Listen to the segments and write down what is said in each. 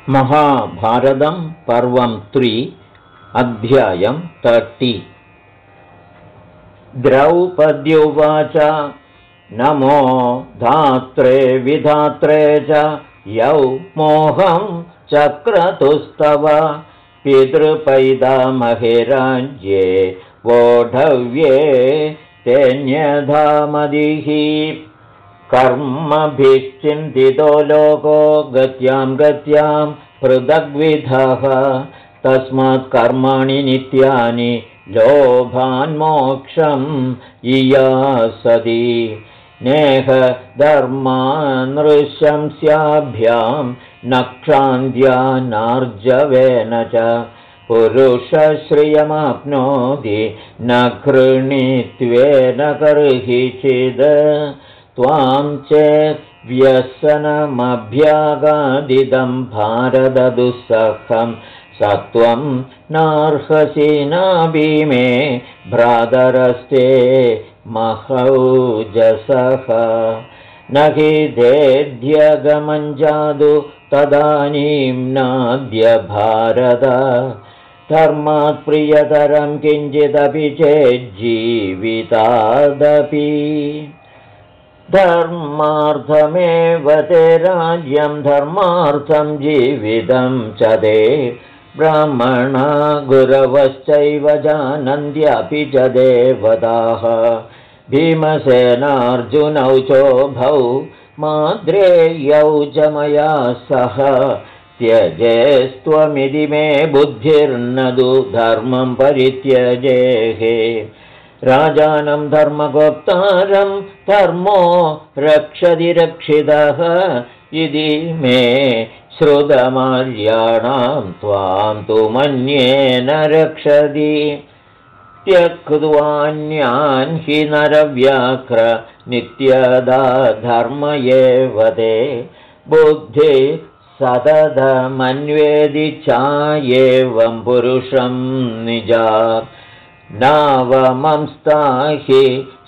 महाभारतं पर्वं 3 अध्यायं 30। द्रौपद्युवाच नमो धात्रे विधात्रे च यौ मोहं चक्रतुस्तव पितृपैतामहे राज्ये वोढव्ये तेन्यधामदिः कर्मभिश्चिन्तितो लोको गत्यां पृथग्विधः तस्मात् कर्माणि नित्यानि लोभान्मोक्षं इयासति नेह धर्मानृशंस्याभ्यां नक्षान्त्या नार्जवेन च पुरुषश्रियमाप्नोति न कृणीत्वेन कर्हिचिद् त्वां चेत् व्यसनमभ्यागादिदं भारतदुःसखं सत्वं नार्हसि नाभीमे भ्रातरस्ते महौजसः न हि तेऽध्यगमञ्जादु तदानीं नाद्य भारत धर्मात् प्रियतरं किञ्चिदपि चेज्जीवितादपि धर्मार्थमेव ते राज्यं धर्मार्थं जीवितं च ते ब्राह्मणा गुरवश्चैव जानन्त्यपि च देवताः भीमसेनार्जुनौ चोभौ माद्रेयौ च मया सह त्यजेस्त्वमिति मे बुद्धिर्नदु धर्मं परित्यजेहे राजानं धर्मगोप्तारं धर्मो रक्षति रक्षितः इति मे श्रुतमार्याणां त्वां तु मन्येन रक्षति त्यक्त्वान्यान् हि नरव्याघ्र नित्यदा धर्म एव ते बुद्धि सततमन्वेदि चायेवं पुरुषं निजा नावमंस्ताहि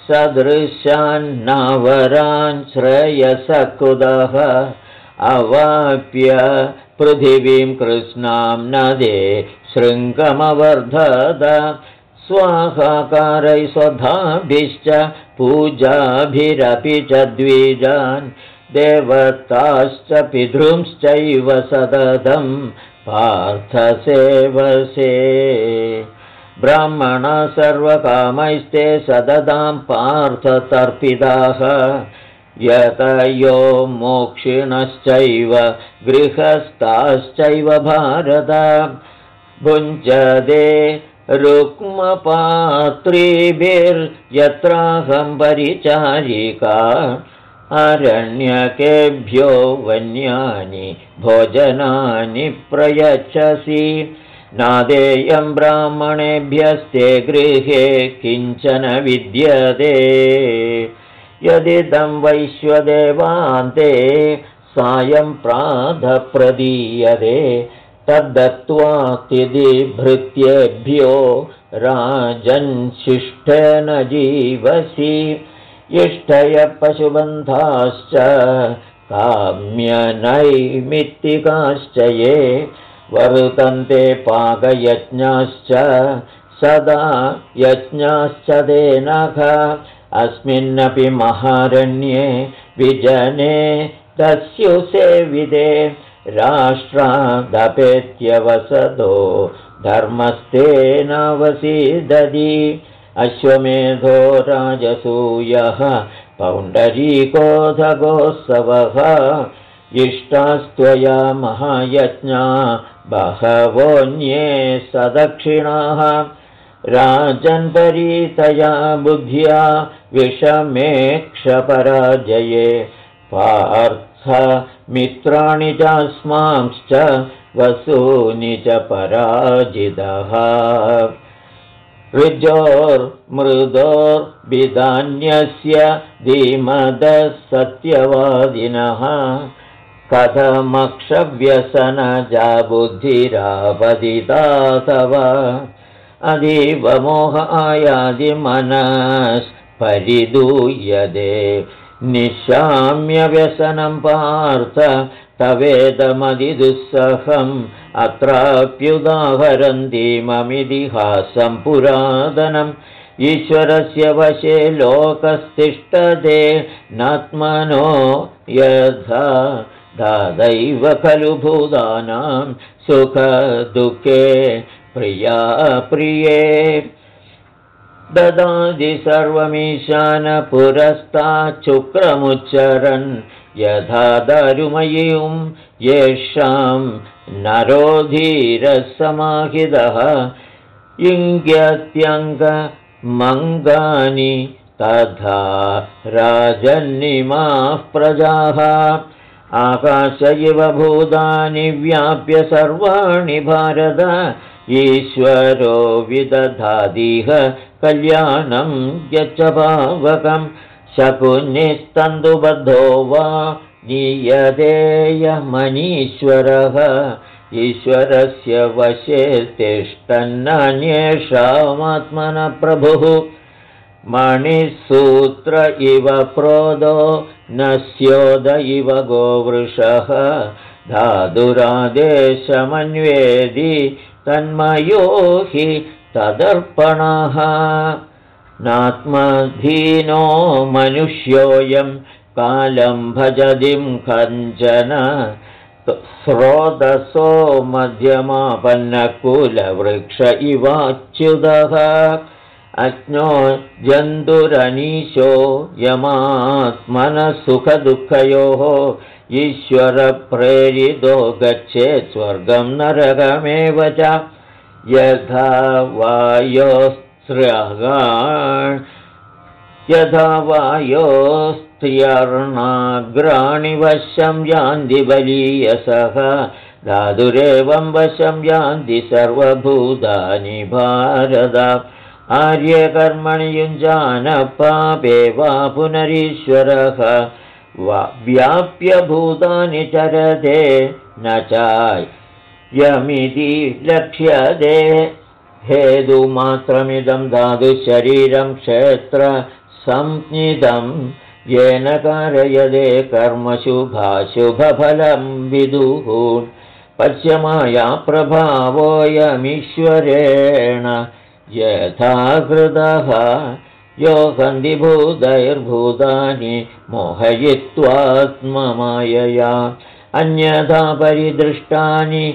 सदृशान्नावरान् श्रेयसकृतः अवाप्य पृथिवीं कृष्णां नदे शृङ्गमवर्धत स्वाहाकारैः स्वधाभिश्च पूजाभिरपि च द्विजान् देवताश्च पितृंश्चैव सततं पार्थसेवसे ब्राह्मणा सर्वकामैस्ते सततां पार्थतर्पिताः यतयो मोक्षिणश्चैव गृहस्थाश्चैव भारत भुञ्जते रुक्मपात्रीभिर्यत्राहं परिचारिका अरण्यकेभ्यो वन्यानि भोजनानि प्रयच्छसि नादेयं ब्राह्मणेभ्यस्ते गृहे किञ्चन विद्यते यदिदं वैश्वदेवान्ते सायं प्रातः प्रदीयते तद्दत्त्वा तिथिभृत्येभ्यो राजन्शिष्टेन जीवसि इष्टय पशुबन्धाश्च काम्यनैमित्तिकाश्च ये वर्तन्ते पाकयज्ञाश्च सदा यज्ञाश्च ते नख अस्मिन्नपि महारण्ये विजने दस्युसेविते राष्ट्रादपेत्यवसतो धर्मस्तेनावसीदति अश्वमेधो राजसूयः पौण्डरीकोऽधगोत्सवः इष्टास्त्वया महायज्ञा बहवोऽन्ये सदक्षिणाः राजन्परीतया बुद्ध्या विषमेक्षपराजये पार्थ मित्राणि चास्मांश्च वसूनि च पराजितः ऋजोर्मृदोर्विधान्यस्य धीमदः सत्यवादिनः कथमक्षव्यसनजा बुद्धिरापदिता तव अतीव मोह आयादिमनस्परिदूयते निशाम्य व्यसनं पार्थ तवेदमदिदुस्सहम् अत्राप्युदाहरन्तीममितिहासं पुरातनम् ईश्वरस्य वशे लोकस्तिष्ठते नात्मनो यथा दादैव खलु भूतानां सुखदुःखे प्रिया प्रिये ददाति सर्वमीशानपुरस्ताच्छुक्रमुच्चरन् यथा दारुमयीं येषां नरोधीरसमाहितः इङ्ग्यत्यङ्गमङ्गानि तथा राजन्निमाः प्रजाः आकाश इव भूतानि व्याप्य सर्वाणि भारत ईश्वरो विदधादिह कल्याणं यच्च पावकं शकुनिस्तन्तुबद्धो वा नीयतेयमनीश्वरः ईश्वरस्य वशे तिष्ठन्नान्येषामात्मनः प्रभुः मणिसूत्र इव प्रोदो न स्योद इव गोवृषः धातुरादेशमन्वेदि तन्मयो हि तदर्पणः नात्मधीनो मनुष्योऽयं कालं भजतिं कञ्चन स्रोतसो मध्यमापन्नकुलवृक्ष इवाच्युतः अज्ञो जन्तुरनीशो यमात्मनः सुखदुःखयोः ईश्वरप्रेरितो गच्छेत् स्वर्गं नरकमेव च यथा वायोस्त्र्यर्णाग्राणि वशं यान्ति बलीयसः धातुरेवं वशं यान्ति सर्वभूतानि भारत आर्यकर्मणि युञ्जान पापे वा पुनरीश्वरः व्याप्य भूतानि चरते न चायमिति लक्ष्यते हेतुमात्रमिदं धातुशरीरं क्षेत्र संज्ञितं येन कारयते कर्मशुभाशुभफलं विदुः पश्यमाया प्रभावोऽयमीश्वरेण यथा कृतः योगन्ति भूतैर्भूतानि मोहयित्वात्ममायया अन्यथा परिदृष्टानि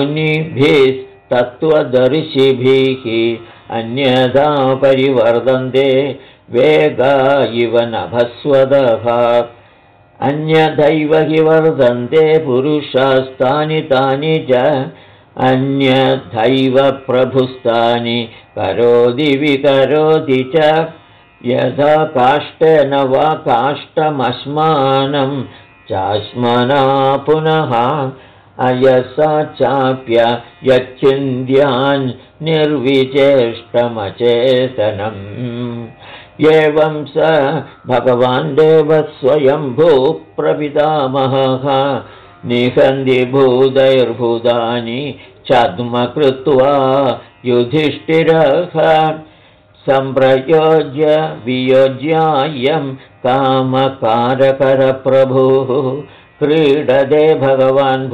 मुनिभिस्तत्त्वदर्शिभिः अन्यथा परिवर्तन्ते वेगा इव नभस्वतः अन्यथैव हि वर्धन्ते पुरुषास्तानि तानि च अन्यथैव प्रभुस्तानि करोति विकरोति च यथा काष्ठेन वा काष्ठमश्मानं चाश्मना पुनः अयसा चाप्य यच्चिन्त्यान् निर्विचेष्टमचेतनम् एवं स भगवान् देवः स्वयंभू प्रपितामहः निहन्ति भूतैर्भूतानि छद्म कृत्वा युधिष्ठिरः सम्प्रयोज्य वियोज्यायं कामकारकरप्रभुः क्रीडते भगवान्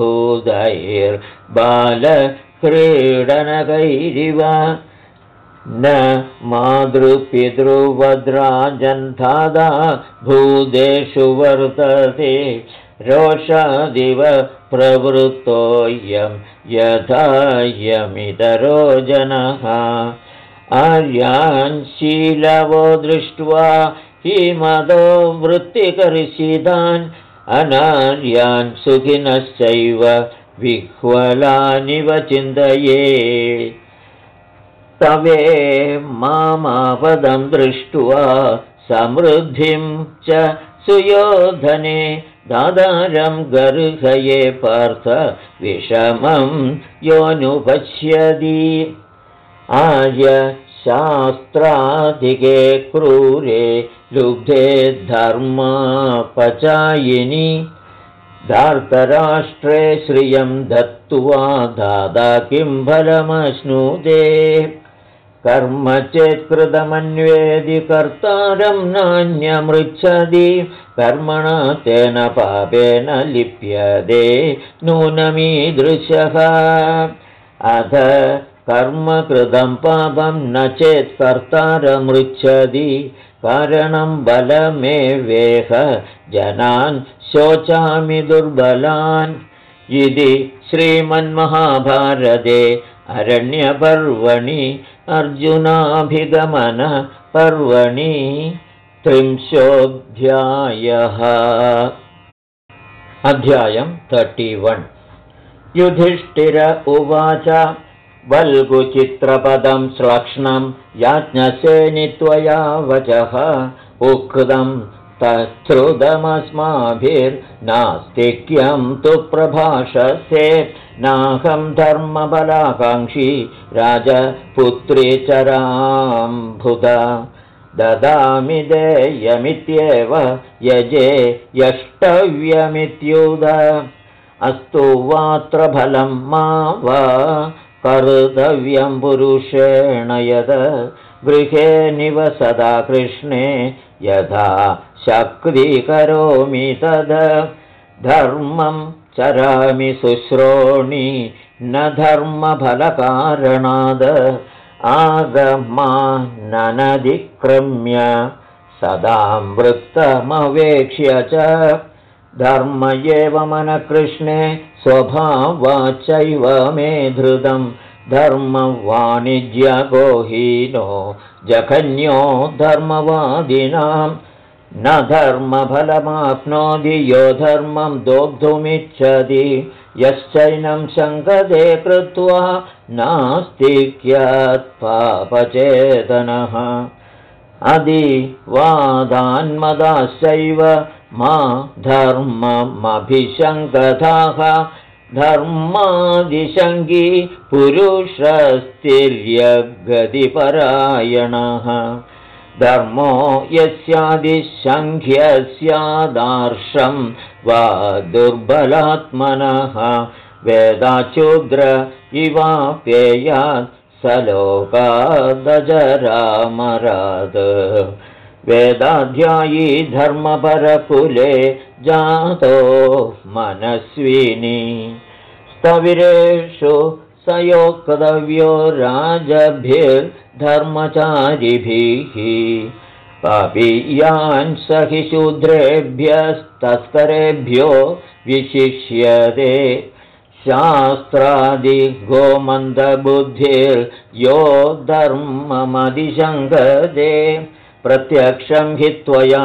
भूतैर्बालक्रीडनकैरिव न मातृपितृवद्राजन्धादा भूतेषु वर्तते रोषादिव प्रवृत्तोऽयं यथायमितरो जनः आर्यान् शीलवो दृष्ट्वा हिमदो वृत्तिकर्षितान् अनार्यान् सुखिनश्चैव विह्वलानिव चिन्तये तवे मामापदं दृष्ट्वा समृद्धिं च सुयोधने दादारं गर्हये पार्थ विषमं योऽनुपश्यति आर्यशास्त्राधिके क्रूरे लुब्धे धर्मापचायिनि धार्तराष्ट्रे श्रियं दत्त्वा दादा किं फलमश्नुते कर्म चेत्कृतमन्वेदि कर्तारं नान्यमृच्छति कर्मणा तेन पापेन लिप्यते नूनमीदृशः अथ कर्म कृतं पापं न चेत् कर्तारमृच्छति कारणं बलमेवेह जनान् शोचामि दुर्बलान् इति श्रीमन्महाभारते अरण्यपर्वणि अर्जुनाभिगमनपर्वणि 30 अध्यायं 31 युधिष्ठिर उवाच वल्गुचित्रपदं श्लक्ष्णं याज्ञसेनि त्वया वचः उक्तं तच्छ्रुतमस्माभिर्नास्तिक्यं तु प्रभाषसे नाहं धर्मबलाकाङ्क्षी राजपुत्री चराम्भुत ददामि देयमित्येव यजे यष्टव्यमित्युद अस्तु वात्र फलं मा वा कर्तव्यं पुरुषेण यद गृहे निवसदा कृष्णे यथा शक्ति करोमि तद धर्मं चरामि शुश्रोणि न धर्मफलकारणाद आगमाननधिक्रम्य सदामृतमवेक्ष्य च धर्म एव मनकृष्णे स्वभावाच्चैव मे धृतं धर्मवाणिज्यगोहीनो जघन्यो धर्मवादिनां न धर्मफलमाप्नोति यो धर्मं दोग्धुमिच्छति यश्चैनं सङ्गते कृत्वा नास्तिक्यात् पापचेतनः अधिवादान्मदाश्चैव मा धर्ममभिशङ्कथाः धर्मादिशङ्गी पुरुषस्तिर्यगतिपरायणः धर्मो यस्यादिशङ्ख्यस्यादार्शं वा दुर्बलात्मनः वेदाचूद्र इवाप्येयात् स लोकादजरामरात् वेदाध्यायी धर्मपरकुले जातो मनस्विनी स्थविरेषु सयोक्तव्यो राजभिर्धर्मचारिभिः पापीयान् स हि शूद्रेभ्यस्तस्करेभ्यो विशिष्यते शास्त्रादिगोमन्दबुद्धिर्यो धर्ममधिशङ्कते प्रत्यक्षं हि त्वया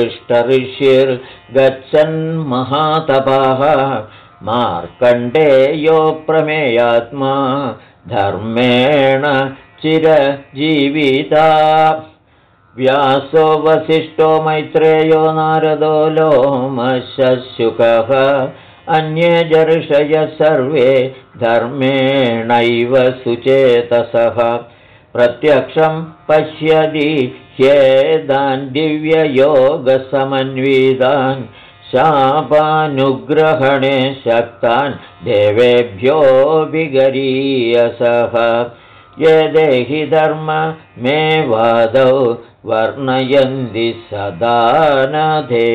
दृष्टऋषिर्गच्छन्महातपः मार्कण्डेयो प्रमेयात्मा धर्मेण चिरजीविता व्यासो वसिष्ठो मैत्रेयो नारदो लोमशुकः अन्ये ऋषयः सर्वे धर्मेणैव सुचेतसः प्रत्यक्षं पश्यति ह्येतान् दिव्ययोगसमन्वितान् शापानुग्रहणे शक्तान् देवेभ्यो विगरीयसः ये देहि धर्म मे वादौ वर्णयन्ति सदा नधे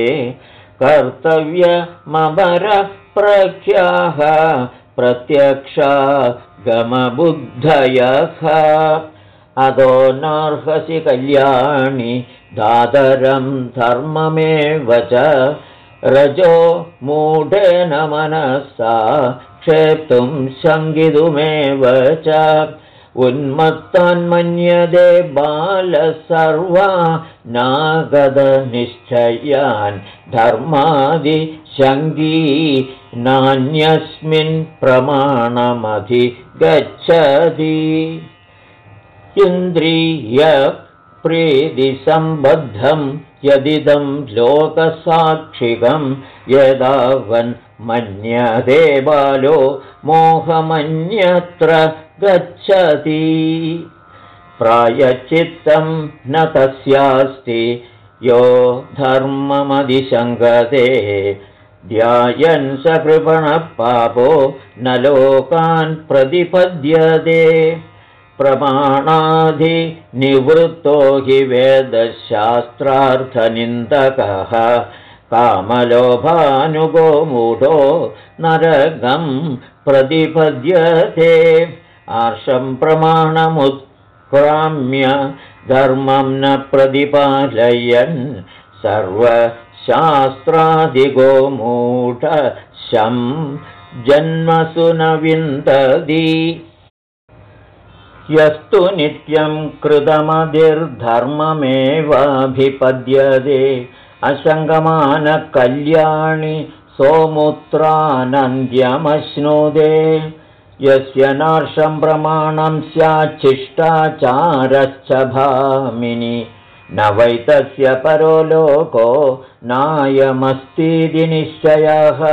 कर्तव्यमपरप्रख्याः प्रत्यक्षा गमबुद्धयः अदो नार्हसि कल्याणि दादरं धर्ममेव च रजो मूढेन मनसा क्षेप्तुं शङ्कितुमेव च उन्मत्तान्मन्यते बालसर्वा नागदनिश्चयान् धर्मादिशङ्गी नान्यस्मिन् प्रमाणमधिगच्छति इन्द्रियप्रीतिसम्बद्धं यदिदं लोकसाक्षिकं यदावन्मन्यते बालो मोहमन्यत्र गच्छति प्रायश्चित्तं न तस्यास्ति यो धर्ममधिशङ्कते ध्यायन् स कृपणः पापो न लोकान् प्रतिपद्यते प्रमाणाधिनिवृत्तो हि वेदशास्त्रार्थनिन्दकः कामलोभानुगो मूढो नरकं प्रतिपद्यते आर्षं प्रमाणमुत्क्राम्य धर्मं न प्रतिपालयन् सर्वशास्त्रादिगो मूढशं जन्मसु न विन्दति यस्तु नित्यं कृतमधिर्धर्ममेवाभिपद्यते असङ्गमानकल्याणि सोमुत्रानन्द्यमश्नुते यस्य नार्षं प्रमाणं स्याच्छिष्टाचारश्च भामिनि न वै तस्य परो लोको नायमस्तीति निश्चयः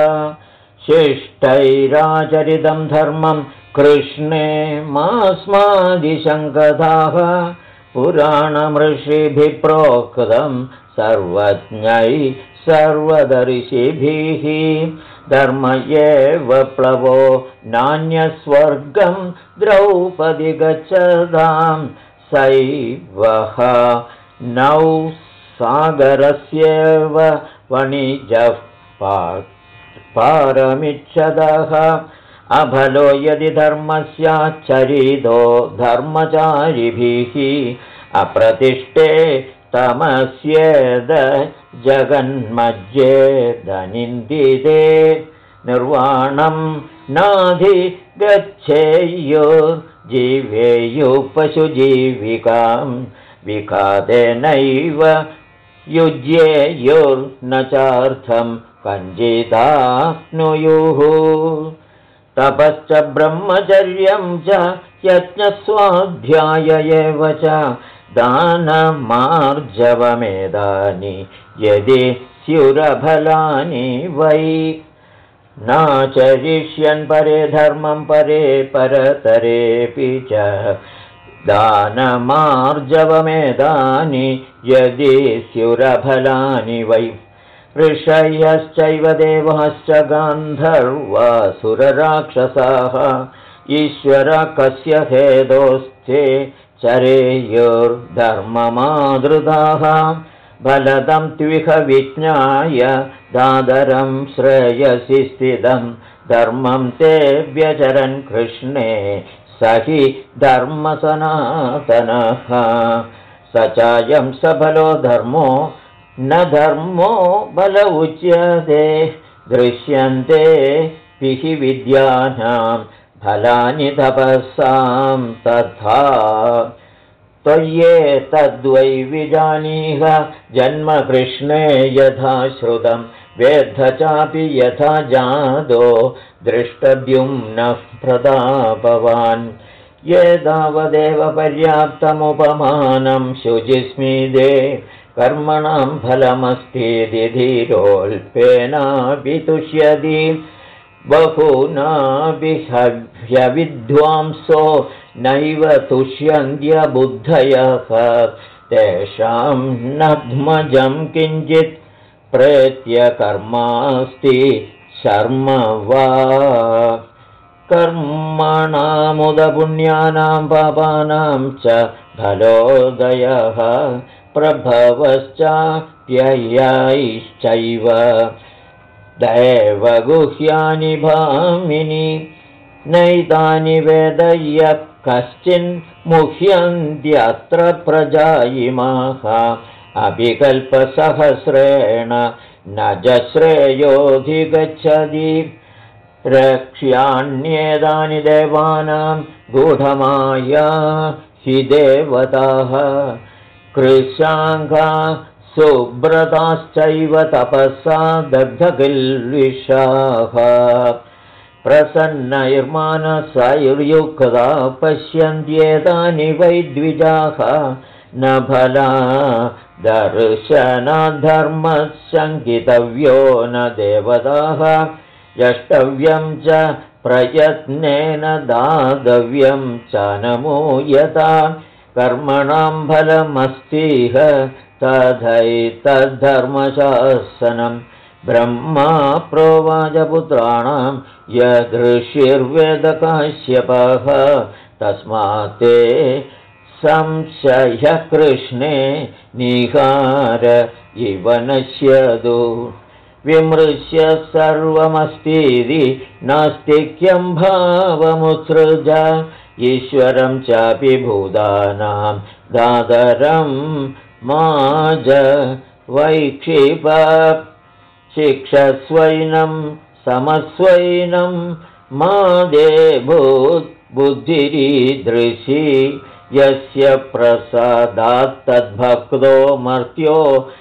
शिष्टैराचरितं धर्मं कृष्णे मास्मादिशङ्कताः पुराणमृषिभिः प्रोक्तं सर्वज्ञैः सर्वदर्शिभिः धर्म एव प्लवो नान्यस्वर्गं द्रौपदी गच्छतां सैवः नौ सागरस्येव वणिजः पारमिच्छदः अभलो यदि धर्मस्याच्चरितो धर्मचारिभिः अप्रतिष्ठे तमस्येद जगन्मज्येदनिन्दिते निर्वाणं नाधिगच्छेयुर्जीवेयुः पशुजीविकां विकातेनैव युज्येयुर्न चार्थं कञ्चिदाप्नुयुः तपश्च ब्रह्मचर्यं च यज्ञस्वाध्याय एव च दानमार्जवमेधानि यदि स्युरफलानि वै नाचरिष्यन् परे धर्मं परे परतरेऽपि च दानमार्जवमेधानि यदि स्युरफलानि वै ऋषयश्चैव देवाश्च गान्धर्वासुरराक्षसाः ईश्वर कस्य हेदोस्ते चरेयुर्धर्ममादृताः बलदं त्विह विज्ञाय दादरं श्रेयसि स्थितं धर्मं ते व्यचरन् कृष्णे स हि धर्मसनातनः स चायं सबलो धर्मो न धर्मो बल उच्यते दृश्यन्ते पिहि विद्यानां फलानि तपसां तथा त्वय्येतद्वै विजानीह जन्म कृष्णे यथा श्रुतं वेद्ध चापि यथा जादो दृष्टद्युम्नः प्रतापवान् एतावदेव पर्याप्तमुपमानं शुचिस्मिदे कर्मणां फलमस्तीति धीरोऽल्पेनापि तुष्यति बहुनापि ह्यविद्वांसो नैव तुष्यन्त्यबुद्धयः तेषां नध्मजं किञ्चित् प्रेत्य कर्मास्ति शर्म वा कर्मणामुदपुण्यानां पापानां च फलोदयः प्रभवश्चाप्ययैश्चैव दैवगुह्यानि भामिनि नैतानि वेदय्य कश्चिन्मुह्यन्त्यत्र प्रजायिमाः अभिकल्पसहस्रेण न जश्रेयोऽधिगच्छति रक्ष्याण्येतानि देवानां गूढमाया हि देवताः कृशाङ्गा सुब्रताश्चैव तपसा दग्धकिल्बिषाः प्रसन्नैर्मानसैर्युक्ता पश्यन्त्येतानि वै द्विजाः न फला दर्शनधर्मशङ्कितव्यो न देवताः यष्टव्यं च प्रयत्नेन दातव्यं च नमूयता कर्मणां फलमस्तिह तथैतद्धर्मशासनं ब्रह्मा प्रोवाच पुत्राणां यदृशिर्वेदकाश्यपः तस्मात्ते संशयः कृष्णे निहार इव नश्यतु विमृश्य सर्वमस्तीति नास्तिक्यं भावमुत्सृज ईश्वरं चापि भूतानां दादरं माज वैक्षिप शिक्षस्वैनं समस्वैनं मादे बुद्धिरीदृशी यस्य प्रसादात्तद्भक्तो मर्त्यो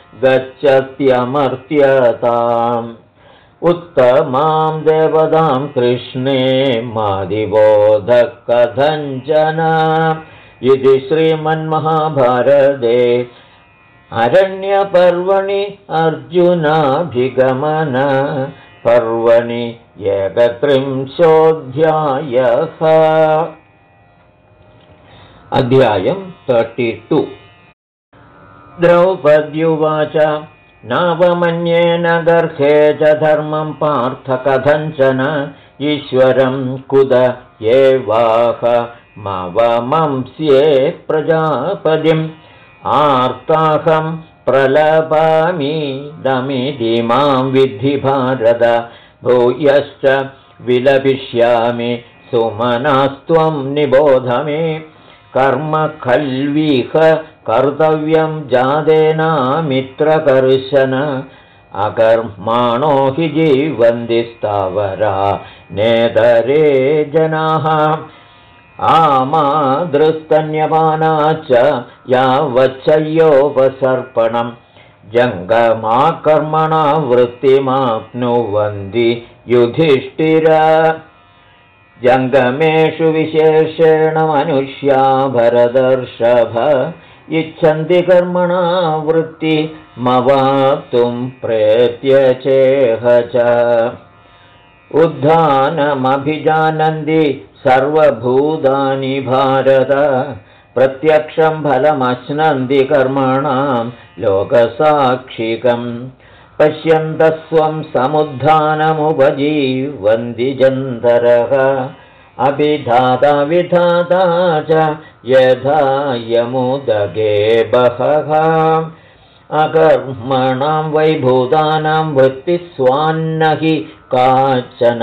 गच्छत्यमर्त्यताम् उत्तमां देवतां कृष्णे मादिबोधः कथञ्चन इति श्रीमन्महाभारते अरण्यपर्वणि अर्जुनाभिगमन पर्वणि 31 अध्यायं 32 द्रौपद्युवाच नावमन्येन गर्हे च धर्मं पार्थ कथञ्चन ईश्वरं कुत एवाहमवमंस्ये प्रजापतिम् आर्ताहं प्रलपामि दमिति मां विद्धि भारत भूयश्च विलपिष्यामि सुमनास्त्वं निबोध मे कर्म खल्विह कर्तव्यं जातेनामित्रकर्शन अकर्माणो हि जीवन्ति स्थावरा नेतरे जनाः आमादृस्तन्यमाना च यावच्चयोपसर्पणं जङ्गमाकर्मणा वृत्तिमाप्नुवन्ति युधिष्ठिर जङ्गमेषु विशेषेण मनुष्या भरतर्षभ इच्छन्ति कर्मणा वृत्तिमवाप्तुं प्रेत्यचेह च उद्धानमभिजानन्ति सर्वभूतानि भारत प्रत्यक्षं फलमश्नन्ति कर्मणां लोकसाक्षिकं पश्यन्तः स्वं समुद्धानमुपजीवन्ति जन्तरः अभिधाता विधाता च यथा यमुदगे बहः अकर्मणां वैभूतानां वृत्तिस्वान्न हि काचन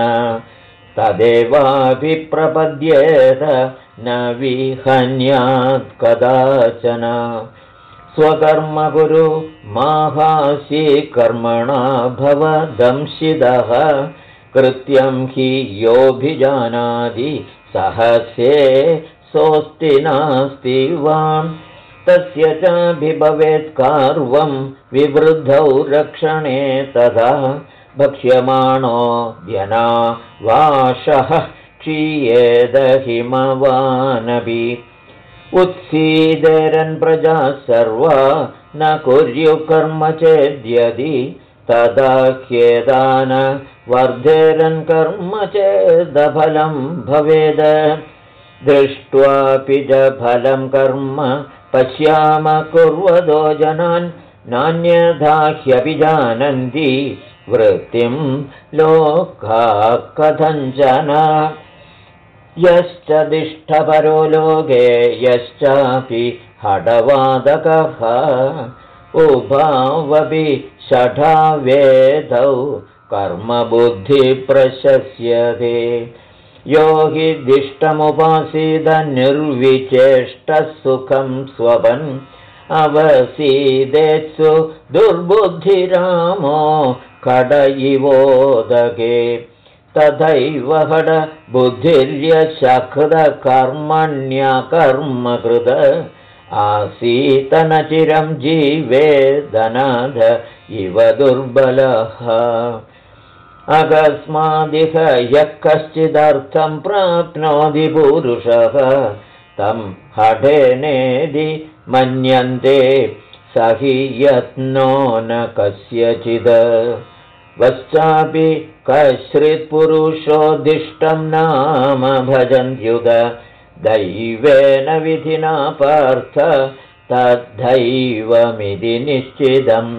तदेवाभिप्रपद्येत न विहन्यात् कदाचन स्वकर्म कुरु माहासि कर्मणा भव दंशितः कृत्यं हि योऽभिजानाति सहस्ये सोऽस्ति नास्ति वां तस्य चाभिभवेत् कार्वं विवृद्धौ रक्षणे तथा भक्ष्यमाणो जना वाशः क्षीयेद हिमवानपि उत्सीदेरन् प्रजा सर्वा न कुर्युः कर्म चेद्यदि तदा ह्येदान वर्धेरन् कर्म चेदफलं भवेद दृष्ट्वापि च फलं कर्म पश्याम कुर्वदो जनान् नान्यथा ह्यपि जानन्ति वृत्तिं लोकाः कथञ्चन यश्च दिष्टपरो लोके यश्चापि हठवादकः उभावपि षठावेदौ कर्मबुद्धिप्रशस्यते यो हि दिष्टमुपासीद निर्विचेष्टः सुखं स्वपन् अवसीदेत्सु दुर्बुद्धिरामो खड इवोदके तथैव हड बुद्धिर्यशकृतकर्मण्यकर्मकृत आसीतनचिरं जीवेदनाथ इव दुर्बलः अकस्मादिह यः कश्चिदर्थं प्राप्नोति पुरुषः तं हठेनेदि मन्यन्ते स हि यत्नो न कस्यचित् वश्चापि कश्चित्पुरुषोद्दिष्टं नाम भजन्त्युत दैवेन विधिना पार्थ तद्धैवमिति निश्चितम्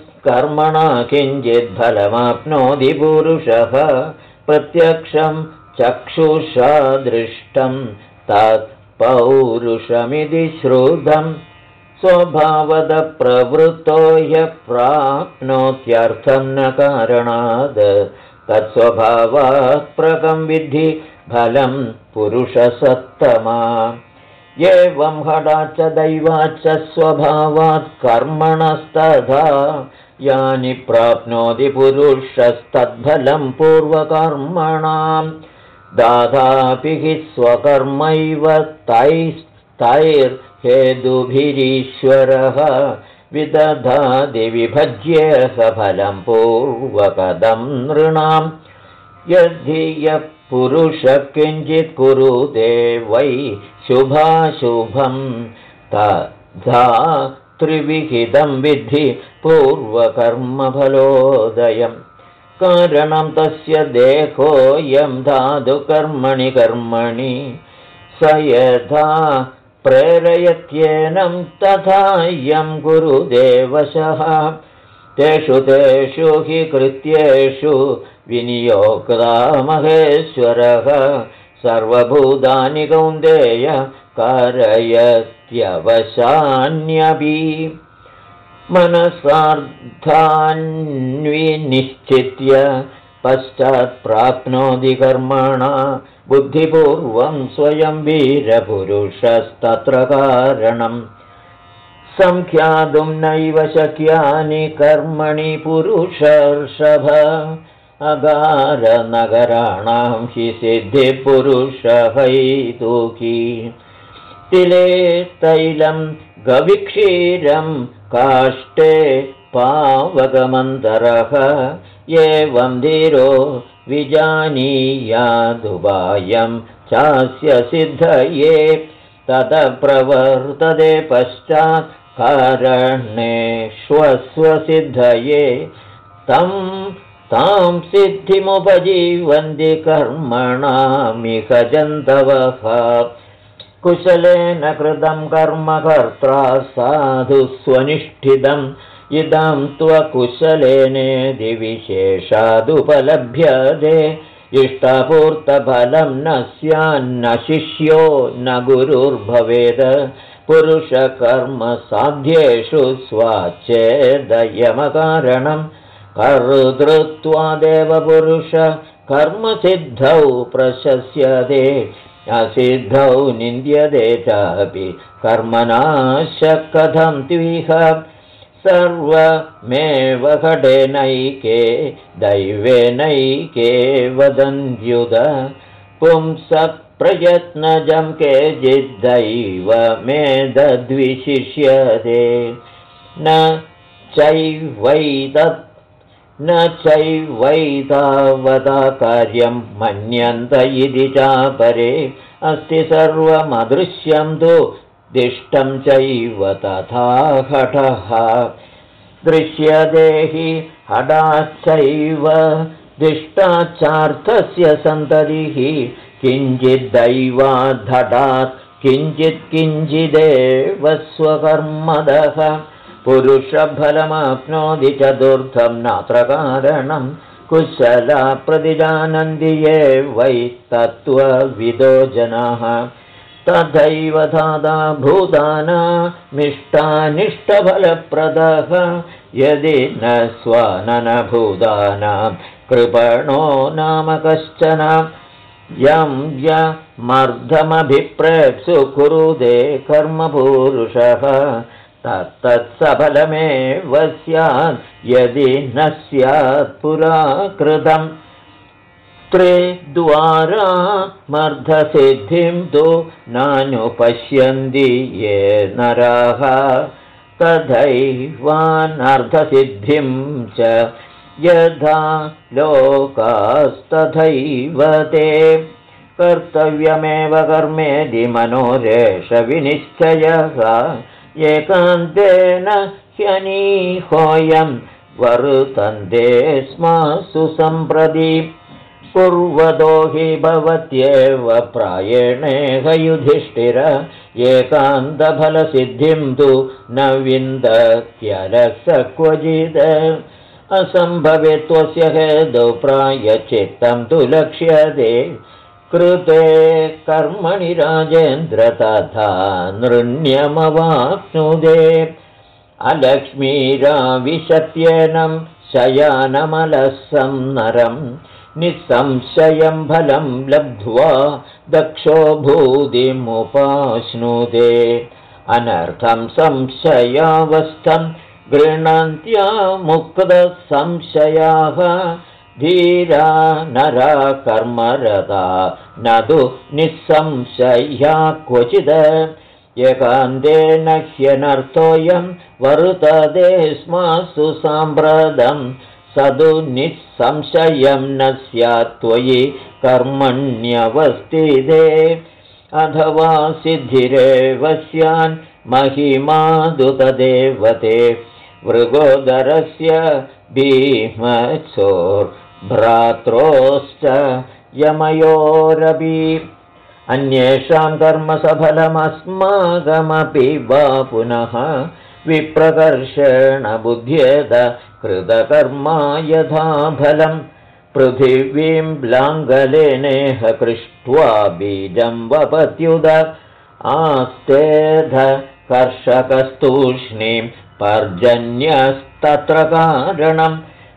यत्तावत्कर्मणा किञ्चित् फलमाप्नोति पुरुषः प्रत्यक्षं चक्षुषा दृष्टं तत् पौरुषमिति श्रुतं स्वभावदप्रवृत्तो ह्यः प्राप्नोत्यर्थं न कारणात् तत्स्वभावात् प्रकं विद्धि फलं पुरुषसत्तमा एवं हठाच्च दैवाच्च स्वभावात् कर्मणस्तथा यानि प्राप्नोति पुरुषस्तद्फलं पूर्वकर्मणां दादापि हि स्वकर्मैव तैर्हेतुभिरीश्वरः विदधाति विभज्येह फलं पूर्वकदं नृणां यद्धि यः पुरुषः किञ्चित् कुरुते वै शुभाशुभं तथा त्रिविहितं विद्धि पूर्वकर्मफलोदयम् कारणं तस्य देहोऽयं धातुकर्मणि कर्मणि स यथा प्रेरयत्येनं तथा यं कुरुते वशः तेषु तेषु हि कृत्येषु विनियोक्ता महेश्वरः सर्वभूतानि कौन्तेय कारयत्यवशान्यपि मनसार्थान्विनिश्चित्य पश्चात् प्राप्नोति कर्मणा बुद्धिपूर्वं स्वयं वीरपुरुषस्तत्र कारणम् संख्यातुं नैव शक्यानि कर्मणि पुरुषर्षभ अगारनगराणां हि सिद्धिपुरुषहैतुकी तिले तैलं गविक्षीरं काष्ठे पावकमन्तरः एवं धीरो विजानीयादुपायं चास्य सिद्धये ततः प्रवर्तते पश्चात् कारणेष्वस्वसिद्धये तां सिद्धिमुपजीवन्ति कर्मणामिह जन्तवः कुशलेन कृतं कर्म कर्त्रा साधु स्वनिष्ठितम् इदं त्वकुशलेनेदि विशेषादुपलभ्यते इष्टापूर्तफलं न स्यान्न शिष्यो न गुरुर्भवेत् पुरुषकर्मसाध्येषु स्वाच्छेदयमकारणं कर्तृत्वादेव पुरुष कर्मसिद्धौ प्रशस्यते असिद्धौ निन्द्यते चापि कर्मनाशः कथं त्विह सर्वमेव घटेनैके दैवेनैके वदन्त्युत पुंसः प्रयत्नजं केचिद्दैवमेतद्विशिष्यते न चैवैतावता कार्यं मन्यन्त इति चापरे अस्ति सर्वमदृश्यं तु दिष्टं चैव तथा हठः दृश्यते हि हठाच्चैव दिष्टाचार्थस्य सन्ततिः किञ्चिद्दैवाद्धठात् किञ्चिदेव स्वकर्मदः पुरुषफलमाप्नोति चतुर्थं नात्र कारणं कुशला प्रतिजानन्ति ये वै तत्त्वविदो जनाः तथैव धाता भूतानामिष्टानिष्टफलप्रदः यदि न स्वाननभूतानां कृपणो नाम कश्चन यं यमर्धमभिप्रेप्सु कुरुते कर्मपुरुषः तत्सफलमेव स्यात् यदि न स्यात् पुरा कृतम् त्रिद्वारा मर्धसिद्धिं तु नानुपश्यन्ति ये नराः तथैवानर्धसिद्धिं च यथा लोकास्तथैव ते कर्तव्यमेव कर्मेदि मनोरेषविनिश्चयः एकान्तेन ह्यनीहोऽयं वर्तन्ते स्मासु सम्प्रति पूर्वतो हि भवत्येव प्रायेणेह युधिष्ठिर एकान्तफलसिद्धिं तु न विन्दत्यलस क्वचित् असम्भवे त्वस्य हेतौ प्रायश्चित्तं तु लक्ष्यते कृते कर्मणि राजेन्द्र तथा नृण्यमवाप्नुदे अलक्ष्मीराविशत्येनं शयानमलसं नरं निःसंशयं फलं लब्ध्वा दक्षो भूतिमुपाश्नुते अनर्थं संशयावस्थं गृह्णन्त्या मुक्तसंशयाः धीरा नरा कर्मरता न तु निःसंशया क्वचित् एकान्तेन ह्यनर्थोऽयं वर्तते स्मासु साम्प्रतं स तु निःसंशयं न स्यात् त्वयि कर्मण्यवस्थिते अथवा सिद्धिरेव स्यान् महिमादुतदेवते मृगोदरस्य भीमत्सोर्भ्रात्रोश्च यमयोरपि अन्येषां कर्मसफलमस्माकमपि वा पुनः विप्रकर्षेण बुध्येत कृतकर्मा यथा फलं पृथिवीं लाङ्गलेनेह कृष्ट्वा बीजं वपत्युद आस्तेध कर्षकस्तूष्णीं पर्जन्यस्तत्र कारणं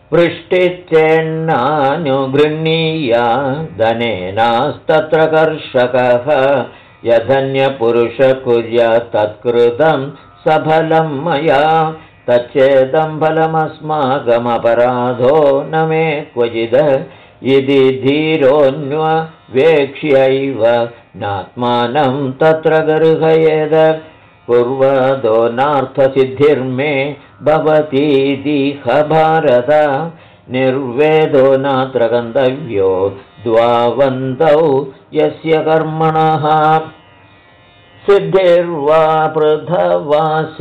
वृष्टिश्चेन्नानुगृह्णीया धनेनास्तत्र कर्षकः यधन्यपुरुष कुर्यात् तत्कृतं सफलं मया तच्चेदं फलमस्माकमपराधो न मे क्वचिद् इति धीरोऽन्ववेक्ष्यैव नात्मानं तत्र गर्हयेद कुर्वदो नार्थसिद्धिर्मे भवतीति भारत निर्वेदो नात्र गन्तव्यो द्वावन्तौ यस्य कर्मणः सिद्धिर्वा पृथवा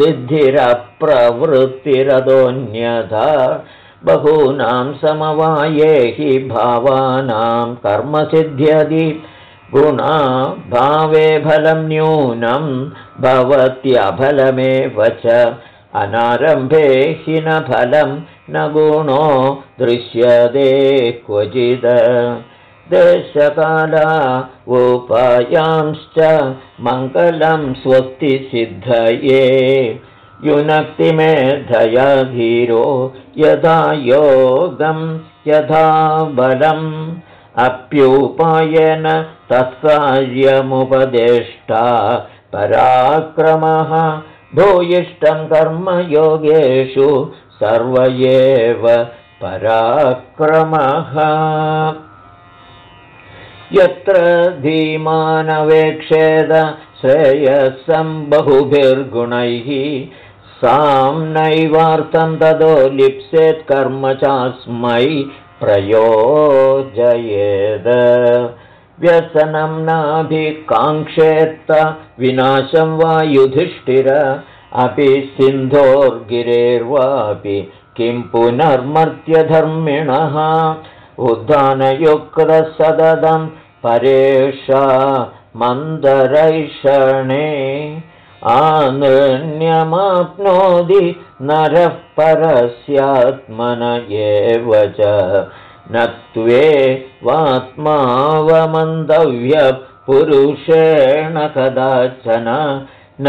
सिद्धिरप्रवृत्तिरदोऽन्यथा बहूनां समवाये हि भावानां कर्मसिद्ध्यति गुणा भावे फलं न्यूनं भवत्यफलमेव च अनारम्भे हि न फलं न गुणो दृश्यते क्वचित् देशकाला उपायांश्च मङ्गलं स्वस्तिसिद्धये युनक्ति मेधया धीरो यथा योगं यथा बलम् अप्युपायेन तत्कार्यमुपदेष्टा पराक्रमः भूयिष्ठं कर्मयोगेषु सर्व एव पराक्रमः यत्र धीमानवेक्षेद श्रेयसं बहुभिर्गुणैः साम्नैवार्थं ततो लिप्सेत् कर्म चास्मै प्रयोजयेद व्यसनं नाभिकाङ्क्षेत्त विनाशं वा युधिष्ठिर अपि सिन्धोर्गिरेर्वापि किं पुनर्मर्त्यधर्मिणः उद्धानयुक्तसततं परेषा मन्दरैषणे आनृण्यमाप्नोति नरः परस्यात्मन एव च न त्वेवात्मावमन्तव्यपुरुषेण कदाचन न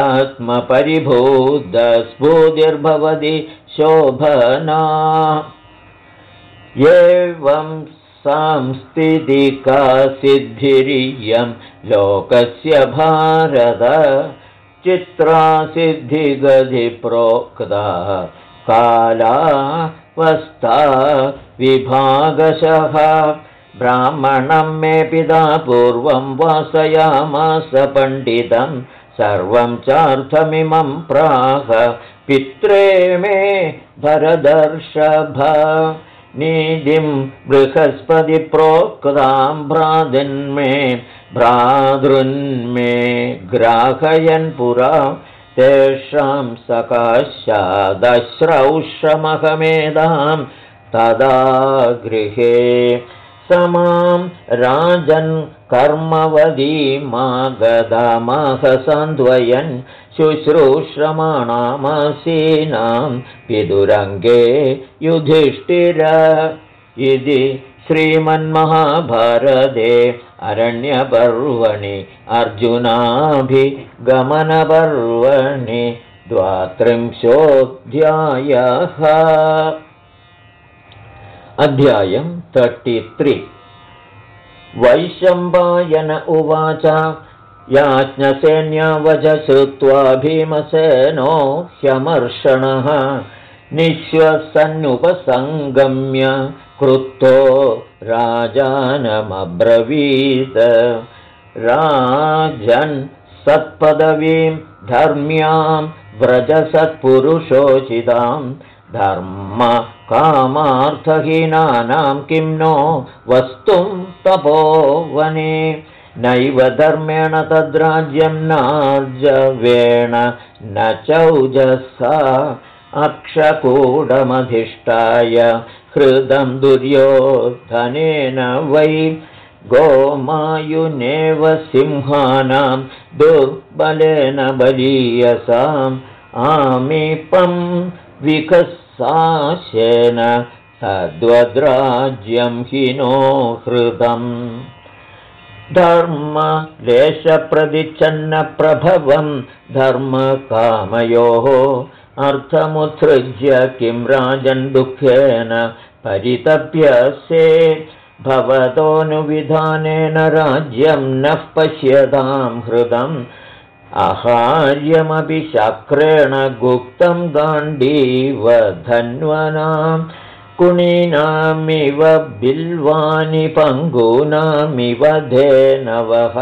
ह्यात्मपरिभूतस्फूर्तिर्भवति शोभना एवं सांस्थितिका सिद्धिरियं लोकस्य भारत चित्रा सिद्धिगतिप्रोक्ता कालावस्था विभागशः ब्राह्मणं मे पिता पूर्वं वासयामास पण्डितं सर्वं चार्थमिमं प्राह पित्रे मे भरदर्षभ नीतिं बृहस्पति प्रोक्तां भ्रातृन्मे ग्राहयन् पुरा तेषां सकाशादश्रौषमहमेधां तदा गृहे समां राजन् कर्मवदीमागधमः सान्त्वयन् शुश्रूषमाणामासीनां पितुरङ्गे युधिष्ठिर इति श्रीमन्महाभारते अरण्यपर्वणि अर्जुनाभिगमनपर्वणि 32 अध्यायं 33 वैशम्पायन उवाच याज्ञसेन्यावच श्रुत्वा भीमसेनो ह्यमर्षणः निःश्वसन्नुपसङ्गम्य क्रुद्धो राजानमब्रवीत् राजन् सत्पदवीं धर्म्यां व्रजसत्पुरुषोचितां धर्मकामार्थहीनानां किं नो वस्तुं तपोवने नैव धर्मेण तद्राज्यं नार्जवेण न चौजसा अक्षकूटमधिष्ठाय हृदं दुर्योधनेन वै गोमायुनेव सिंहानां दुर्बलेन बलीयसाम् आमीपं विकसाशेन तद्वद्राज्यं हिनो हृदम् धर्मलेशप्रदिच्छन्नप्रभवं धर्मकामयोः अर्थमुत्सृज्य किं राजन् दुःखेन परितप्यसे भवतोऽनुविधानेन राज्यं नः पश्यतां हृदम् आहार्यमपि शक्रेण गुप्तं गाण्डीव धन्वनां कुणीनामिव बिल्वानि पङ्गूनामिव धेनवः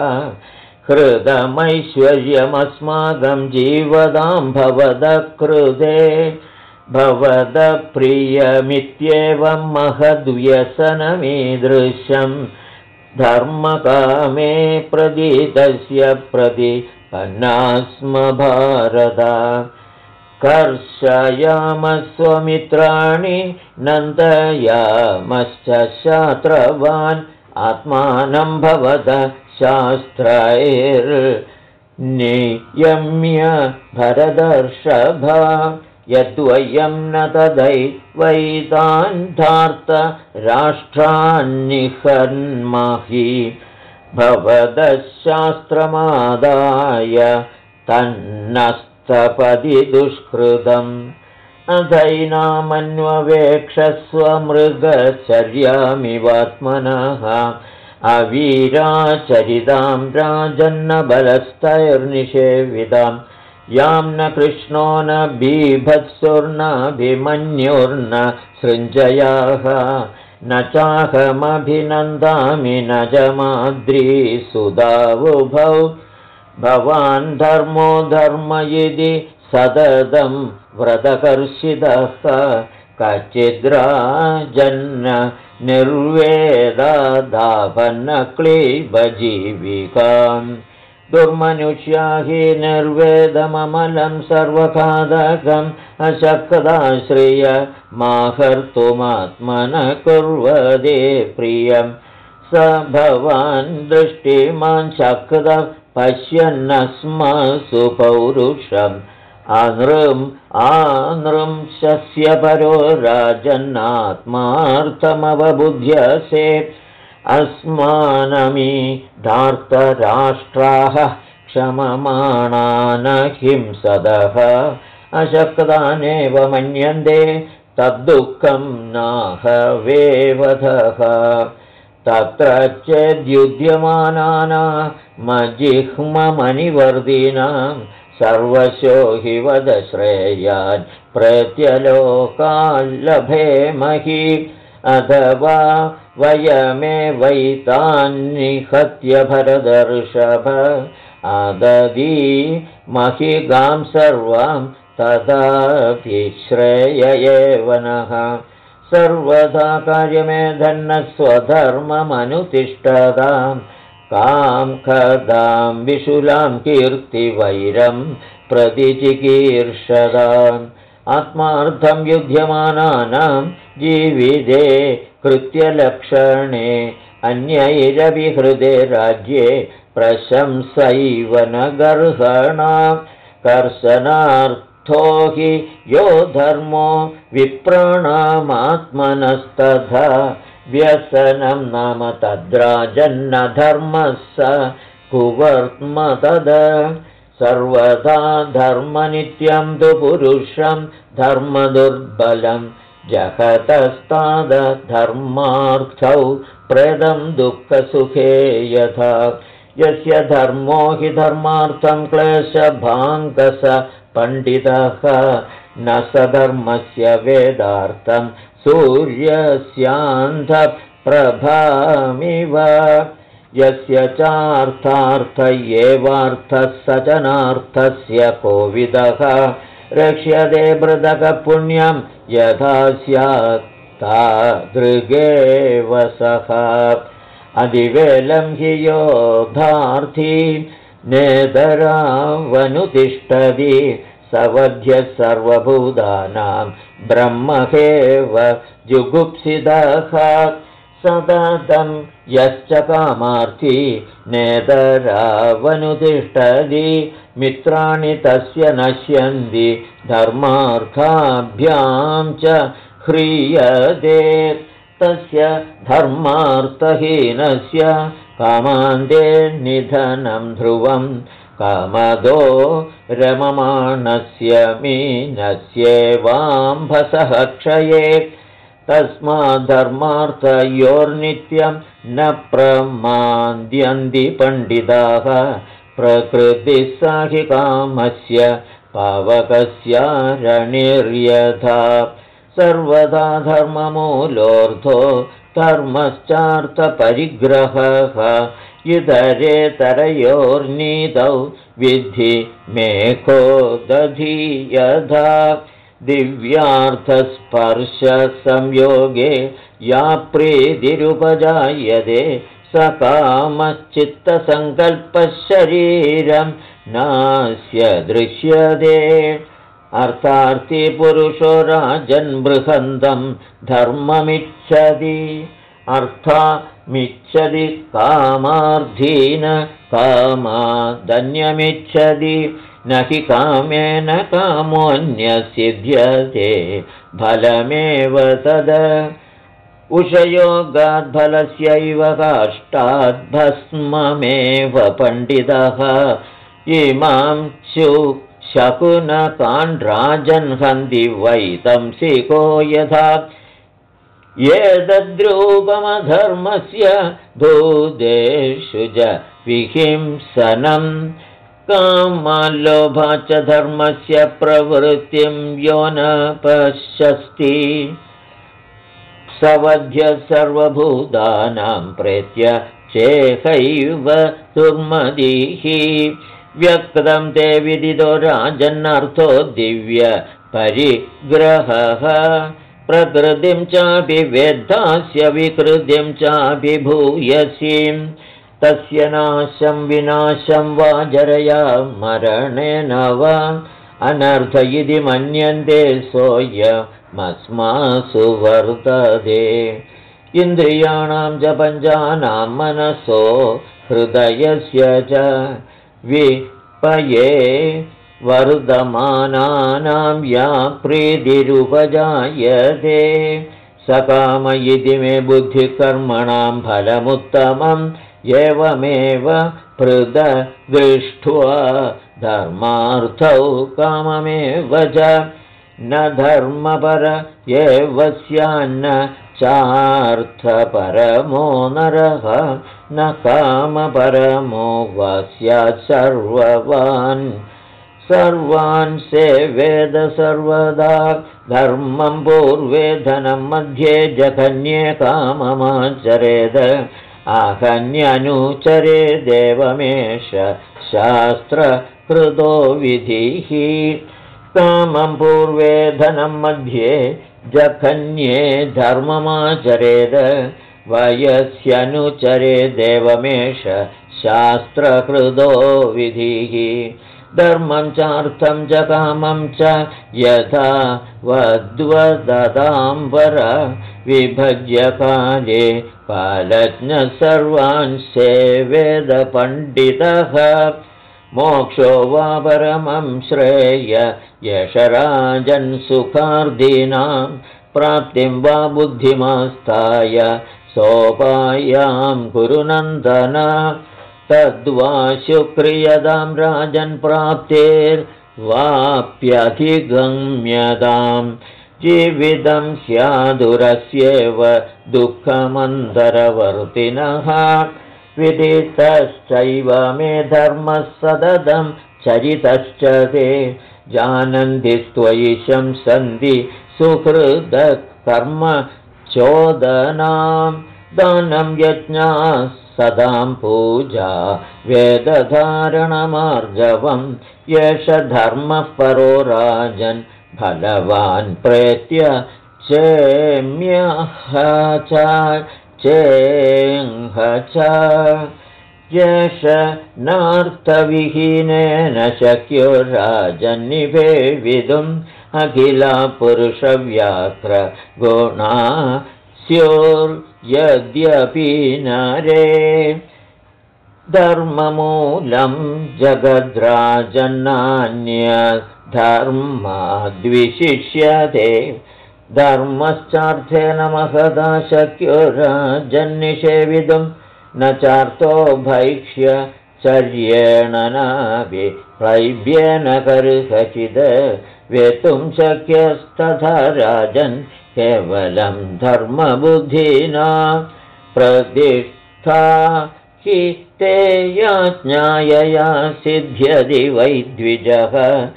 हृदमैश्वर्यमस्माकं जीवदां भवदकृते भवदप्रियमित्येवं महद्व्यसनमीदृशं धर्मकामे प्रदीतस्य प्रतिपन्नास्म भारत कर्षयामस्वमित्राणि नन्दयामश्च शात्रवान् आत्मानं भवत शास्त्रैर्नियम्य भरदर्षभा यद्वयं न तदैवैतान्धार्तराष्ट्रान्निहन्महि भवदशास्त्रमादाय तन्नस्तपदि दुष्कृतम् अधैनामन्ववेक्षस्व मृगचर्यामिवात्मनः अवीराचरितां राजन्न बलस्तैर्निषेवितां यां न कृष्णो न बीभत्सुर्नाभिमन्युर्न सृञ्जयाः न चाहमभिनन्दामि न च माद्रीसुधावुभौ भवान् धर्मो धर्म इति सततं व्रतकर्षितः कचिद्राजन्न निर्वेदादापन्न क्लीबजीविकाम् दुर्मनुष्या हि निर्वेदममलं सर्वखादकम् अशक्ताश्रिय माहर्तुमात्मनः कुर्वदे प्रियं स भवान् दृष्टिमान् शक्तः पश्यन्नस्मासु पौरुषम् आनृं शस्य परो राजन्नात्मार्थमवबुध्यसे अस्मानमी धार्तराष्ट्राः क्षममाणान हिंसदः अशक्तानेव मन्यन्ते तद्दुःखं नाहवेवधः तत्र चेद्युध्यमानानामजिह्ममनिवर्धिनां सर्वशो हि वद श्रेयान् प्रत्यलोकाल्लभेमहि अथवा वयमेवैतान्निहत्य भरदर्षभ आददी महिगां सर्वां तदापि श्रेय एव नः सर्वदा कार्यमेधन्नः स्वधर्ममनुतिष्ठतां कां खदां विशुलां कीर्तिवैरं प्रतिचिकीर्षदाम् आत्मार्थं युध्यमानानां जीविते कृत्यलक्षणे अन्यैरपि हृदे राज्ये प्रशंसैव न गर्हणा कर्षणार्थो हि यो धर्मो विप्राणामात्मनस्तथा व्यसनं नाम तद्राजन्न धर्मः स कुवर्त्म तद सर्वदा धर्मनित्यं तु पुरुषं धर्मदुर्बलं जगतस्तादधर्मार्थौ प्रेदं दुःखसुखे यथा यस्य धर्मो हि धर्मार्थं क्लेशभाङ्गस पण्डितः न स धर्मस्य वेदार्थं सूर्यस्यान्धप्रभामिव यस्य चार्थार्थ एवार्थः स जनार्थस्य कोविदः रक्ष्यते मृदकपुण्यं यथा स्यात् तादृगेव सः अधिवेलं हि योधार्थी नेतरावनुतिष्ठति सवध्यः सर्वभूतानां ब्रह्महेव जुगुप्सितः सततं यश्च कामार्थी नेतरावनुतिष्ठति मित्राणि तस्य नश्यन्ति धर्मार्थाभ्यां च ह्रियते तस्य धर्मार्थहीनस्य कामान्ते निधनं ध्रुवं कामदो रममाणस्य मीनस्येवाम्भसः क्षये तस्माद्धर्मार्थयोर्नित्यं न प्रमाद्यन्ति पण्डिताः प्रकृतिः सा हि कामस्य पावकस्यारणिर्यथा सर्वदा धर्ममूलोऽर्थो धर्मश्चार्थपरिग्रहः इतरेतरयोर्नीतौ विद्धि मेघो दधि यथा दिव्यार्थस्पर्शसंयोगे या प्रीतिरुपजायते स कामश्चित्तसङ्कल्पः शरीरं नास्य दृश्यते अर्थार्थी पुरुषो राजन् बृहन्तं धर्ममिच्छति अर्थमिच्छति कामार्थीन कामादन्यमिच्छति न हि कामेन कामोऽन्यसिध्यते फलमेव तद उषयोगाद्फलस्यैव काष्ठाद्भस्ममेव पण्डितः इमां शकुनकान् राजन् हन्ति वैतंसिको यथा एतद्रूपमधर्मस्य भूतेषु च विहिंसनं कामाल्लोभा च धर्मस्य प्रवृत्तिं यो न पश्यति सवध्य सर्वभूतानां प्रेत्य चेहैव दुर्मदिः व्यक्तं ते विदितो राजन्नर्थो दिव्य परिग्रहः प्रकृतिं चाभिवेद्धास्य विकृतिं चाभिभूयसीं तस्य नाशं विनाशं वा जरया मरणेन वा अनर्थ इति मन्यन्ते सोऽयमस्मासु वर्तते इन्द्रियाणां च पञ्चानां मनसो हृदयस्य च विपये वर्धमानानां या प्रीतिरुपजायते सकाम इति मे बुद्धिकर्मणां फलमुत्तमम् एवमेव पृथग्दृष्ट्वा धर्मार्थौ काममेव च न धर्मपर एव स्यान्न चार्थपरमो नरः न कामपरमो वा स्यात् सर्वान् सेवेद सर्वदा धर्मं पूर्वे धनं मध्ये जघन्ये काममाचरेद आहन्यनुचरे देवमेष शास्त्रकृतो विधिः कामं पूर्वे धनं मध्ये जघन्ये धर्ममाचरेद वयस्यनुचरे देवमेष शास्त्रकृतो विधिः धर्मं चार्थं च कामं च यथा वद्वदताम्बर विभज्य काले कालज्ञः सर्वान् सेवेद पण्डितः मोक्षो वा परमं श्रेय यशराजन् सुखार्दीनां प्राप्तिं वा बुद्धिमास्ताय सोपायां कुरुनन्दन तद्वा शुक्रियदां राजन् प्राप्तेर्वाप्यधिगम्यतां जीवितं स्यादुरस्येव दुःखमन्तरवर्तिनः विदितश्चैव मे धर्मः सततं चरितश्च ते जानन्ति त्वयि शंसन्ति सुहृदकर्म चोदनां दानं यज्ञाः सदां पूजा वेदधारणमार्जवं येष धर्मः परो राजन् फलवान् प्रेत्य चेम्यः चेङ्ह च येष नार्थविहीनेन शक्यो राजन्निवेदितुम् अखिला पुरुषव्याघ्र गुणा स्युर्यद्यपि नरे धर्ममूलं जगद्राजन्नान्यधर्माद्विशिष्यते धर्मश्चार्थेन महदा शक्यो राजन्निषेवितुं न चार्थो भैक्ष्य चर्येण नाभिक्लैब्येन कर्हचिद् वेतुं शक्यस्तथा राजन् केवलं धर्मबुद्धिना प्रतिष्ठा हि ते याज्ञायया सिद्ध्यति वै द्विजः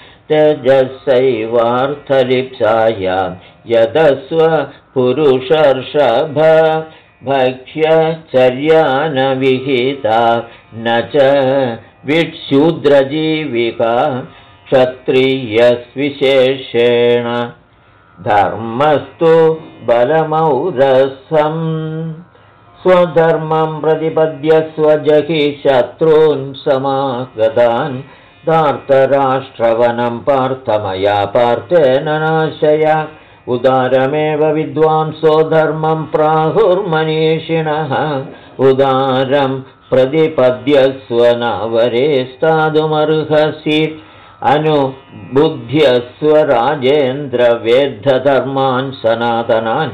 तेजसैवार्थलिप्सायां यदस्व पुरुषर्षभ भक्ष्यचर्या न विहिता न च विक्षूद्रजीविका क्षत्रियस्विशेषेण धर्मस्तु बलमौरसम् स्वधर्मं प्रतिपद्य स्वजहि शत्रून् समागतान् धार्तराष्ट्रवनं पार्थमया पार्थेन नाशय उदारमेव विद्वांसो धर्मं प्राहुर्मनीषिणः उदारं प्रतिपद्यस्व नावरे स्थातुमर्हसि अनुबुध्यस्व राजेन्द्र वेद्धधर्मान् सनातनान्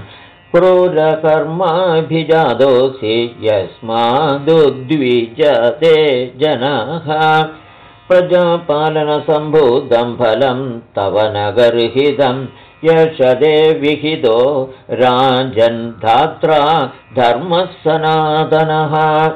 क्रूरकर्माभिजातोऽसि यस्मादुद्विजते जनाः प्रजापालनसम्भूतं फलं तव न गर्हितं यशदे विहितो राजन् धात्रा धर्मः सनातनः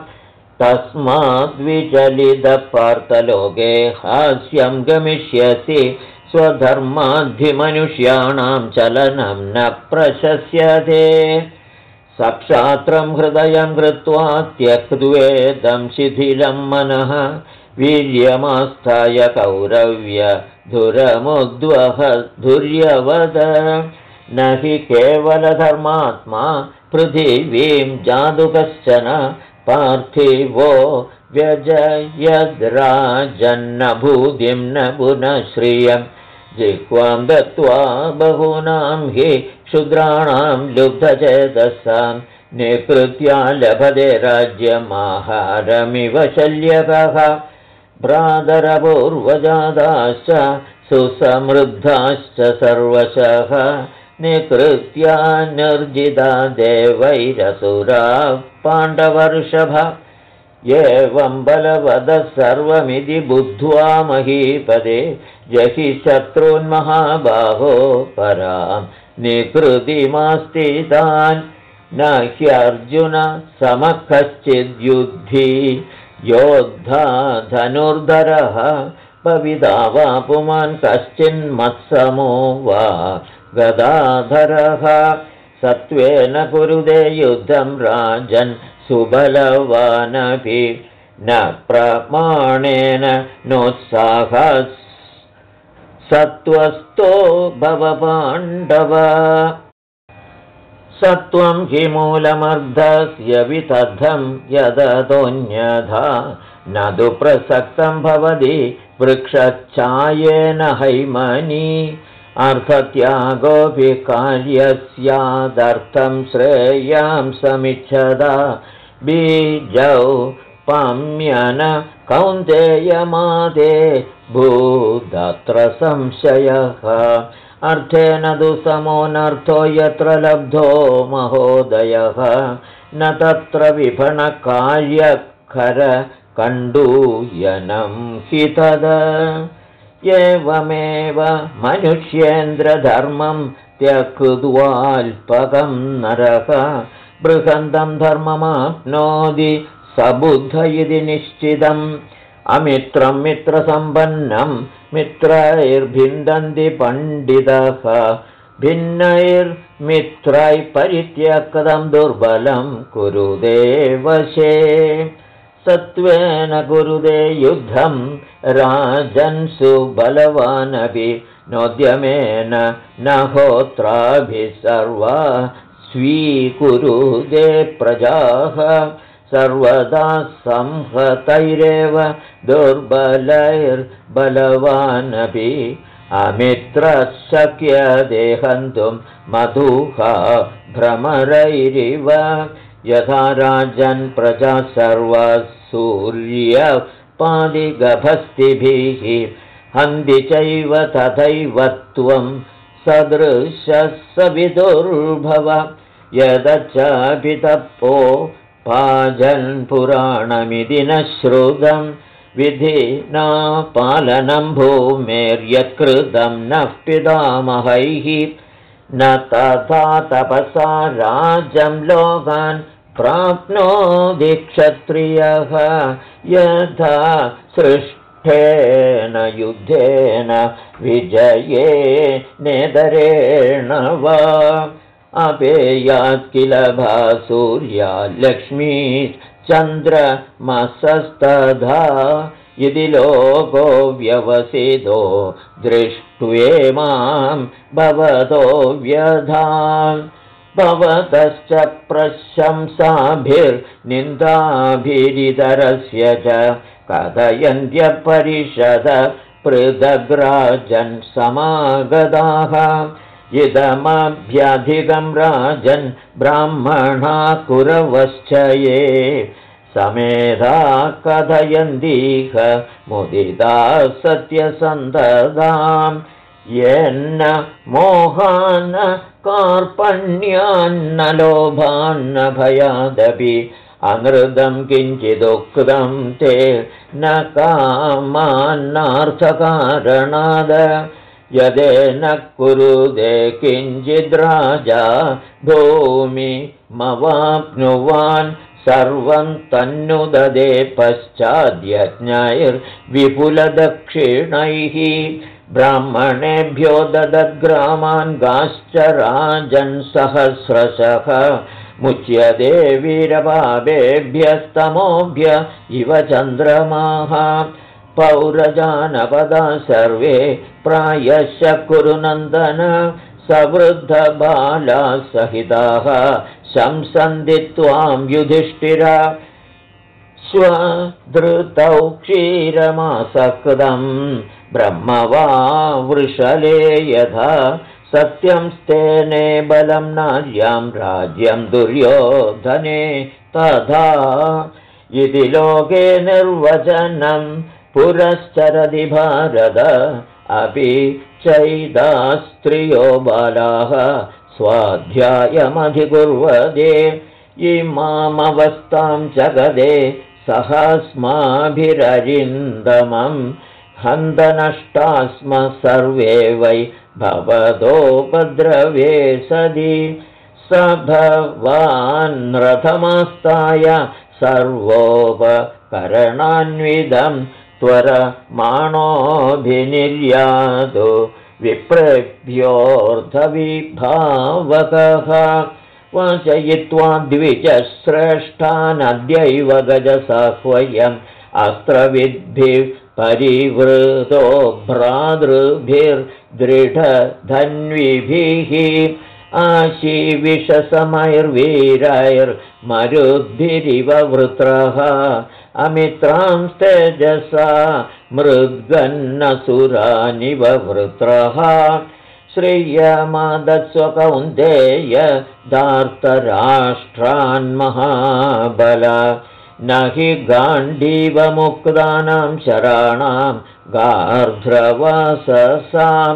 तस्माद्विचलितपार्थलोके हास्यं गमिष्यसि स्वधर्माद्धिमनुष्याणां चलनं न प्रशस्यते सक्षात्रं हृदयं कृत्वा त्यक्त्वेदं शिथिलं मनः वीर्यमास्थाय कौरव्य धुरमुद्वह धुर्यवद न हि केवलधर्मात्मा पृथिवीं जातु कश्चन पार्थिवो व्यजयद्राजन्न भूतिं न पुनः श्रियं जिह्वां दत्त्वा बहूनां हि क्षुद्राणां लुब्धचेतसां निकृत्या लभते राज्यमाहारमिव शल्यकः भ्रातरपूर्वजाताश्च सुसमृद्धाश्च सर्वशः निकृत्या निर्जिता देवैरसुराः पाण्डवर्षभ एवं बलवदः सर्वमिति बुद्ध्वा महीपदे जहि शत्रून्महाबाहो परां निकृतिमास्तितान् न ह्यर्जुन समः कश्चिद्युद्धि योद्धा धनुर्धरः भविता वा पुमान् कश्चिन्मत्समो वा गदाधरः सत्त्वेन कुरुते युद्धं राजन् सुबलवानपि न प्रमाणेन नोत्साहः सत्त्वस्थो भव पाण्डव सत्त्वं हि मूलमर्धस्य वितद्धं यदतोऽन्यथा न तु प्रसक्तं भवति वृक्षच्छायेन हैमनि अर्थत्यागोऽपि कार्यस्यादर्थं श्रेयां समिच्छदा बीजौ पाम्यन कौन्तेयमादे भूदत्र संशयः अर्थेन तु समोऽनर्थो यत्र लब्धो महोदयः न तत्र विभणकार्यकरकण्डूयनं हि तद एवमेव मनुष्येन्द्रधर्मं त्यक्त्वाल्पकं नरः बृहन्तं धर्ममाप्नोति सबुद्ध इति निश्चितम् अमित्रं मित्रसम्पन्नं मित्रैर्भिन्दन्ति पण्डितः भिन्नैर्मित्रैः परित्यक्तं दुर्बलं कुरुते वशे सत्त्वेन कुरुते युद्धं राजन् सुबलवानपि नोद्यमेन न होत्राभिः सर्वा स्वीकुरुते प्रजाः सर्वदा संहतैरेव दुर्बलैर्बलवानपि अमित्रः शक्यते हन्तुं मधुहा भ्रमरैरिव यथा राजन् प्रजा सर्वा सूर्यपादिगभस्तिभिः हन्ति चैव तथैव त्वं सदृशः सविदुर्भव यदचापि तपो पाजन् पुराणमिति न श्रुतं विधिना पालनं भूमेर्यत्कृतं नः पितामहैः न तथा तपसा राजं लोकान् प्राप्नोति क्षत्रियः यथा सृष्टेन युद्धेन विजये नेदरेण वा अपेयात् किल भासूर्या लक्ष्मी चन्द्रमसस्तथा यदि लोको व्यवसितो दृष्ट्वेमां भवतो व्यधान् भवतश्च प्रशंसाभिर्निन्दाभिरितरस्य च कथयन्त्यपरिषद पृथग्राजन् समागताः इदमभ्यधिकं राजन् ब्राह्मणा कुरवश्च ये समेधा कथयन्तीह मुदिता सत्यसन्धतां येन्न मोहान्न कार्पण्यान्न लोभान्न भयादपि अनृतं किञ्चिदुक्तं ते न कामान्नार्थकारणाद यदेन कुरुते किञ्चिद्राजा भूमिमवाप्नुवान् सर्वं तन्नुददे पश्चाद्यज्ञैर्विपुलदक्षिणैः ब्राह्मणेभ्यो ददद्ग्रामान् गाश्च राजन् सहस्रशः मुच्यते वीरपापेभ्यस्तमोभ्य इव चन्द्रमाः पौरजानपदा सर्वे प्रायश्च कुरुनन्दन सवृद्धबालाः सहिताः शंसन्ति त्वां युधिष्ठिरा स्वधृतौ क्षीरमासक्तं ब्रह्म वा वृषले यथा सत्यं स्तेने बलं नार्यां राज्यं दुर्योधने तथा इति लोके निर्वचनं पुरश्चरति भारत अपि चैदास्त्रियो बालाः स्वाध्यायमधिकुर्वते इमामवस्थां जगदे सहस्माभिररिन्दमं हन्तनष्टास्म सर्वे वै भवतोपद्रवे सदि स भवान् रथमास्ताय सर्वोपकरणान्वितं त्वरमाणोऽभिनिर्यातो विप्रेभ्योऽर्थविभावकः वाचयित्वा द्विजश्रेष्ठानद्यैव गजसाह्वयम् अस्त्रविद्भिः परिवृतो भ्रातृभिर्दृढधन्विभिः आशीविषसमैर्वीरैर्मरुद्भिरिव वृत्रः अमित्रां तेजसा मृद्गन्नसुरानिव वृत्रः श्रियमादत्स्वकौन्तेय दार्तराष्ट्रान्महाबल न हि गाण्डीवमुक्तानां शराणां गार्ध्रवाससां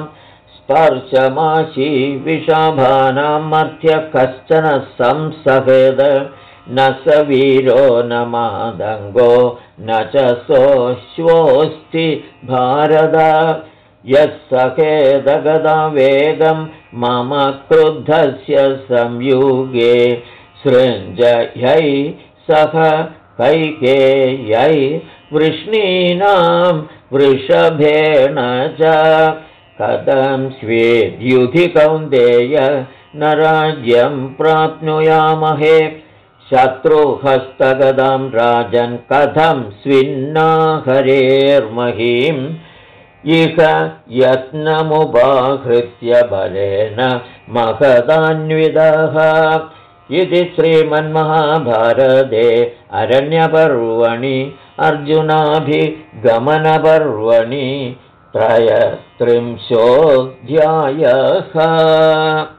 स्पर्शमाशी विषाभानां मध्य कश्चन संसहेद न स वीरो न मादङ्गो न च सोऽश्वोऽस्ति भारत यः सखेदगदा वेगं मम क्रुद्धस्य संयुगे सृञ्जयै सह कैकेयै वृष्णीनां वृषभेण च कथं स्वेद्युधि कौन्तेय न राज्यं प्राप्नुयामहे शत्रुहस्तगदां राजन् कथं स्विन्नाहरेर्महीम् इह यत्नमुपाहृत्य बलेन महदान्वितः इति श्रीमन्महाभारते अरण्यपर्वणि अर्जुनाभिगमनपर्वणि 33 अध्यायः।